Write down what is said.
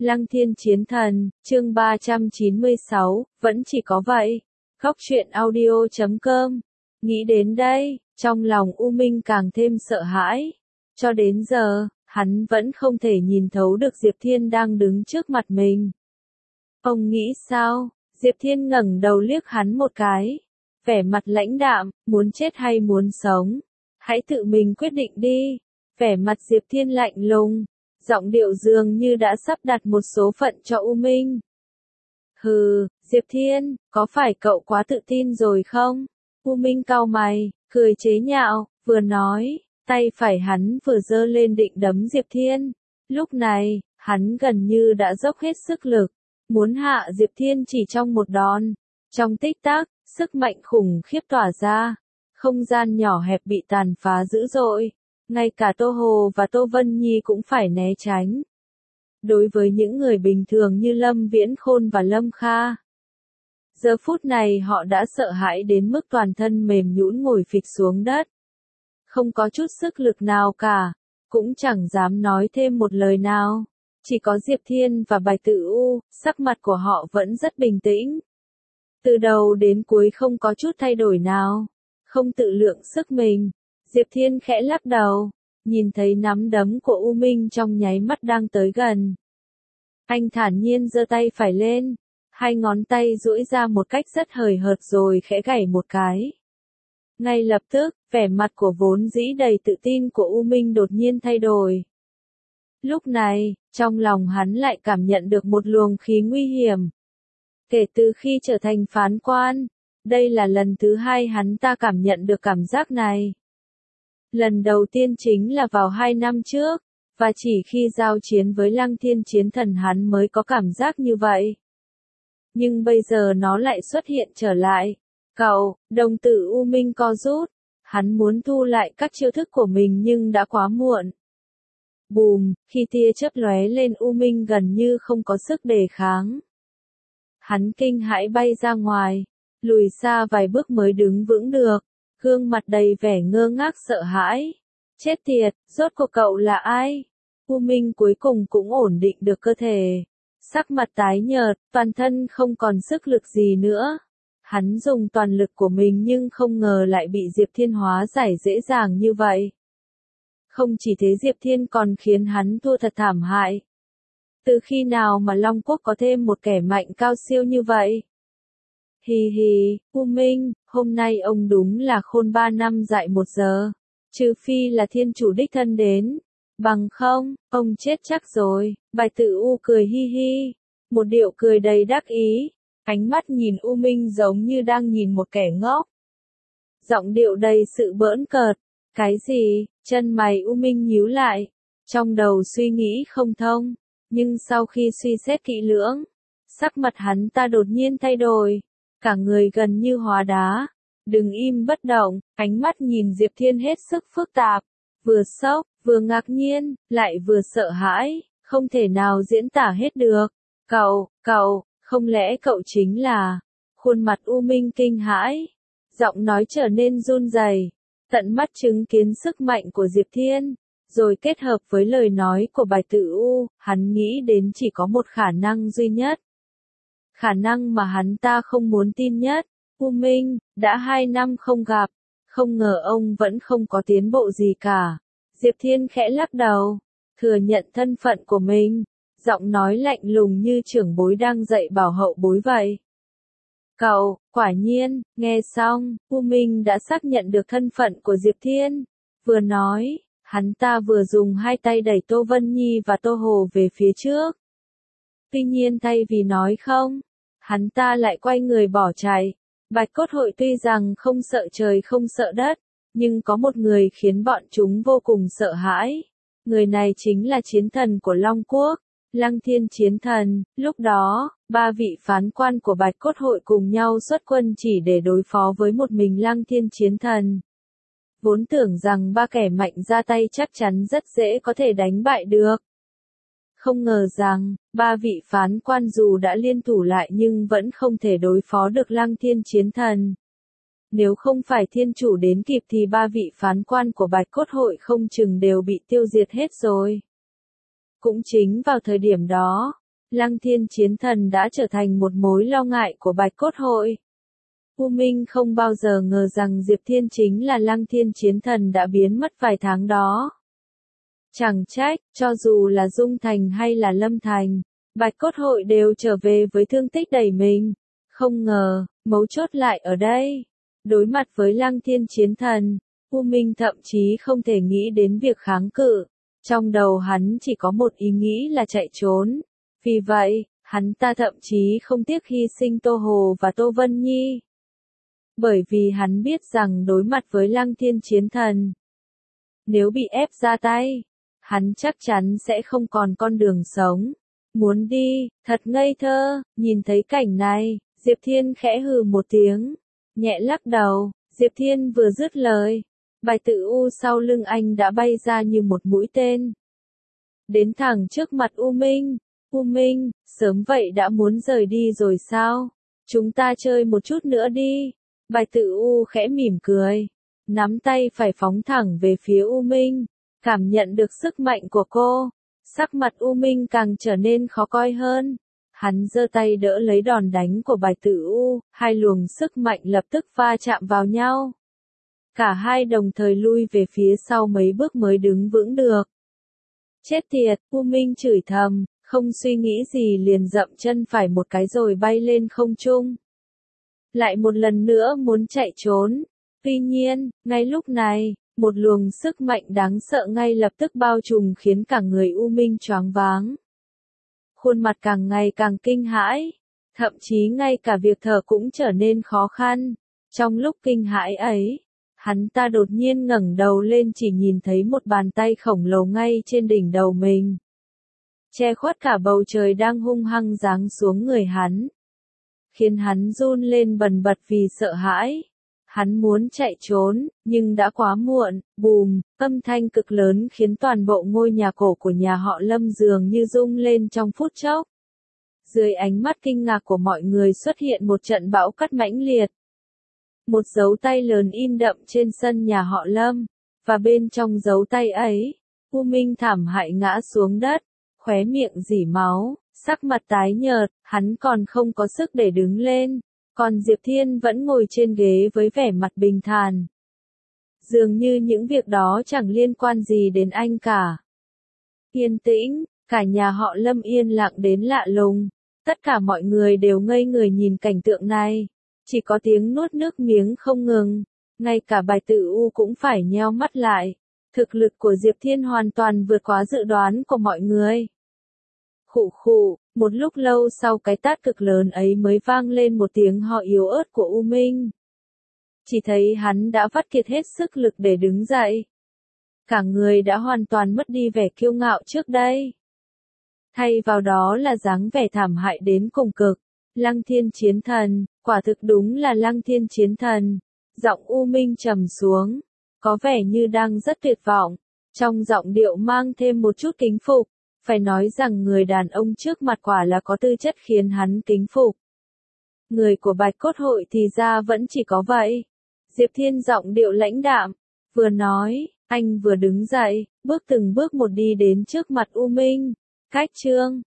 Lăng Thiên Chiến Thần, chương 396, vẫn chỉ có vậy. Góc truyện audio.com. Nghĩ đến đây, trong lòng U Minh càng thêm sợ hãi. Cho đến giờ, hắn vẫn không thể nhìn thấu được Diệp Thiên đang đứng trước mặt mình. Ông nghĩ sao? Diệp Thiên ngẩng đầu liếc hắn một cái. Vẻ mặt lãnh đạm, muốn chết hay muốn sống? Hãy tự mình quyết định đi. Vẻ mặt Diệp Thiên lạnh lùng. Giọng điệu dường như đã sắp đặt một số phận cho U Minh. Hừ, Diệp Thiên, có phải cậu quá tự tin rồi không? U Minh cau mày, cười chế nhạo, vừa nói, tay phải hắn vừa giơ lên định đấm Diệp Thiên. Lúc này, hắn gần như đã dốc hết sức lực, muốn hạ Diệp Thiên chỉ trong một đòn. Trong tích tắc, sức mạnh khủng khiếp tỏa ra, không gian nhỏ hẹp bị tàn phá dữ dội. Ngay cả Tô Hồ và Tô Vân Nhi cũng phải né tránh. Đối với những người bình thường như Lâm Viễn Khôn và Lâm Kha, giờ phút này họ đã sợ hãi đến mức toàn thân mềm nhũn ngồi phịch xuống đất. Không có chút sức lực nào cả, cũng chẳng dám nói thêm một lời nào. Chỉ có Diệp Thiên và Bạch Tự U, sắc mặt của họ vẫn rất bình tĩnh. Từ đầu đến cuối không có chút thay đổi nào, không tự lượng sức mình. Diệp Thiên khẽ lắc đầu, nhìn thấy nắm đấm của U Minh trong nháy mắt đang tới gần. Anh thản nhiên giơ tay phải lên, hai ngón tay duỗi ra một cách rất hời hợt rồi khẽ gảy một cái. Ngay lập tức, vẻ mặt của vốn dĩ đầy tự tin của U Minh đột nhiên thay đổi. Lúc này, trong lòng hắn lại cảm nhận được một luồng khí nguy hiểm. Kể từ khi trở thành phán quan, đây là lần thứ hai hắn ta cảm nhận được cảm giác này. Lần đầu tiên chính là vào 2 năm trước, và chỉ khi giao chiến với Lăng Thiên Chiến Thần hắn mới có cảm giác như vậy. Nhưng bây giờ nó lại xuất hiện trở lại. Cậu, đồng tử U Minh co rút, hắn muốn thu lại các chiêu thức của mình nhưng đã quá muộn. Bùm, khi tia chớp lóe lên U Minh gần như không có sức đề kháng. Hắn kinh hãi bay ra ngoài, lùi xa vài bước mới đứng vững được. Gương mặt đầy vẻ ngơ ngác sợ hãi. Chết tiệt, rốt cuộc cậu là ai? U Minh cuối cùng cũng ổn định được cơ thể. Sắc mặt tái nhợt, toàn thân không còn sức lực gì nữa. Hắn dùng toàn lực của mình nhưng không ngờ lại bị Diệp Thiên hóa giải dễ dàng như vậy. Không chỉ thế, Diệp Thiên còn khiến hắn thua thật thảm hại. Từ khi nào mà Long Quốc có thêm một kẻ mạnh cao siêu như vậy? Hì hì, U Minh, hôm nay ông đúng là khôn 3 năm dại 1 giờ. Trừ phi là thiên chủ đích thân đến. Bằng không, ông chết chắc rồi. Bạch Tự U cười hi hi. Một điệu cười đầy đắc ý. Ánh mắt nhìn U Minh giống như đang nhìn một kẻ ngốc. Giọng điệu đầy sự bỡn cợt. Cái gì? Chân mày U Minh nhíu lại. Trong đầu suy nghĩ không thông. Nhưng sau khi suy xét kỹ lưỡng, sắc mặt hắn ta đột nhiên thay đổi. Cả người gần như hóa đá. Đừng im bất động, ánh mắt nhìn Diệp Thiên hết sức phức tạp. Vừa sốc, vừa ngạc nhiên, lại vừa sợ hãi, không thể nào diễn tả hết được. Cậu, không lẽ cậu chính là... Khuôn mặt U Minh kinh hãi. Giọng nói trở nên run rẩy. Tận mắt chứng kiến sức mạnh của Diệp Thiên. Rồi kết hợp với lời nói của Bạch Tự U, hắn nghĩ đến chỉ có một khả năng duy nhất. Khả năng mà hắn ta không muốn tin nhất. U Minh, đã 2 năm không gặp, không ngờ ông vẫn không có tiến bộ gì cả. Diệp Thiên khẽ lắc đầu, thừa nhận thân phận của mình, giọng nói lạnh lùng như trưởng bối đang dạy bảo hậu bối vậy. Cậu, quả nhiên, nghe xong, U Minh đã xác nhận được thân phận của Diệp Thiên. Vừa nói, hắn ta vừa dùng hai tay đẩy Tô Vân Nhi và Tô Hồ về phía trước. Tuy nhiên thay vì nói không, hắn ta lại quay người bỏ chạy. Bạch Cốt Hội tuy rằng không sợ trời không sợ đất, nhưng có một người khiến bọn chúng vô cùng sợ hãi. Người này chính là chiến thần của Long Quốc, Lăng Thiên Chiến Thần. Lúc đó, 3 vị phán quan của Bạch Cốt Hội cùng nhau xuất quân chỉ để đối phó với một mình Lăng Thiên Chiến Thần. Vốn tưởng rằng 3 kẻ mạnh ra tay chắc chắn rất dễ có thể đánh bại được. Không ngờ rằng, 3 vị phán quan dù đã liên thủ lại nhưng vẫn không thể đối phó được Lăng Thiên Chiến Thần. Nếu không phải thiên chủ đến kịp thì 3 vị phán quan của Bạch Cốt Hội không chừng đều bị tiêu diệt hết rồi. Cũng chính vào thời điểm đó, Lăng Thiên Chiến Thần đã trở thành một mối lo ngại của Bạch Cốt Hội. U Minh không bao giờ ngờ rằng Diệp Thiên chính là Lăng Thiên Chiến Thần đã biến mất vài tháng đó. Chẳng trách, cho dù là Dung Thành hay là Lâm Thành, Bạch Cốt Hội đều trở về với thương tích đầy mình. Không ngờ, mấu chốt lại ở đây. Đối mặt với Lăng Thiên Chiến Thần, U Minh thậm chí không thể nghĩ đến việc kháng cự. Trong đầu hắn chỉ có một ý nghĩ là chạy trốn. Vì vậy, hắn ta thậm chí không tiếc hy sinh Tô Hồ và Tô Vân Nhi. Bởi vì hắn biết rằng đối mặt với Lăng Thiên Chiến Thần, nếu bị ép ra tay, hắn chắc chắn sẽ không còn con đường sống. Muốn đi, thật ngây thơ. Nhìn thấy cảnh này, Diệp Thiên khẽ hừ một tiếng, nhẹ lắc đầu. Diệp Thiên vừa dứt lời, Bạch Tự U sau lưng anh đã bay ra như một mũi tên, đến thẳng trước mặt U Minh. U Minh, sớm vậy đã muốn rời đi rồi sao? Chúng ta chơi một chút nữa đi. Bạch Tự U khẽ mỉm cười, nắm tay phải phóng thẳng về phía U Minh. Cảm nhận được sức mạnh của cô, sắc mặt U Minh càng trở nên khó coi hơn. Hắn giơ tay đỡ lấy đòn đánh của Bạch Tự U, hai luồng sức mạnh lập tức va chạm vào nhau. Cả hai đồng thời lui về phía sau mấy bước mới đứng vững được. Chết tiệt, U Minh chửi thầm, không suy nghĩ gì liền dậm chân phải một cái rồi bay lên không trung. Lại một lần nữa muốn chạy trốn. Tuy nhiên, ngay lúc này, một luồng sức mạnh đáng sợ ngay lập tức bao trùm khiến cả người U Minh choáng váng. Khuôn mặt càng ngày càng kinh hãi, thậm chí ngay cả việc thở cũng trở nên khó khăn. Trong lúc kinh hãi ấy, hắn ta đột nhiên ngẩng đầu lên chỉ nhìn thấy một bàn tay khổng lồ ngay trên đỉnh đầu mình, che khuất cả bầu trời đang hung hăng giáng xuống người hắn, khiến hắn run lên bần bật vì sợ hãi. Hắn muốn chạy trốn, nhưng đã quá muộn. Bùm, âm thanh cực lớn khiến toàn bộ ngôi nhà cổ của nhà họ Lâm dường như rung lên trong phút chốc. Dưới ánh mắt kinh ngạc của mọi người xuất hiện một trận bão cát mãnh liệt. Một dấu tay lớn in đậm trên sân nhà họ Lâm, và bên trong dấu tay ấy, U Minh thảm hại ngã xuống đất, khóe miệng rỉ máu, sắc mặt tái nhợt, hắn còn không có sức để đứng lên. Còn Diệp Thiên vẫn ngồi trên ghế với vẻ mặt bình thản. Dường như những việc đó chẳng liên quan gì đến anh cả. Yên tĩnh, cả nhà họ Lâm yên lặng đến lạ lùng. Tất cả mọi người đều ngây người nhìn cảnh tượng này. Chỉ có tiếng nuốt nước miếng không ngừng. Ngay cả Bạch Tự U cũng phải nheo mắt lại. Thực lực của Diệp Thiên hoàn toàn vượt quá dự đoán của mọi người. Khụ khụ, một lúc lâu sau cái tát cực lớn ấy mới vang lên một tiếng ho yếu ớt của U Minh. Chỉ thấy hắn đã vắt kiệt hết sức lực để đứng dậy. Cả người đã hoàn toàn mất đi vẻ kiêu ngạo trước đây. Thay vào đó là dáng vẻ thảm hại đến cùng cực. Lăng Thiên Chiến Thần, quả thực đúng là Lăng Thiên Chiến Thần. Giọng U Minh trầm xuống, có vẻ như đang rất tuyệt vọng. Trong giọng điệu mang thêm một chút kính phục. Phải nói rằng người đàn ông trước mặt quả là có tư chất khiến hắn kính phục. Người của Bạch Cốt Hội thì ra vẫn chỉ có vậy. Diệp Thiên giọng điệu lãnh đạm, vừa nói, anh vừa đứng dậy, bước từng bước một đi đến trước mặt U Minh. Cách chương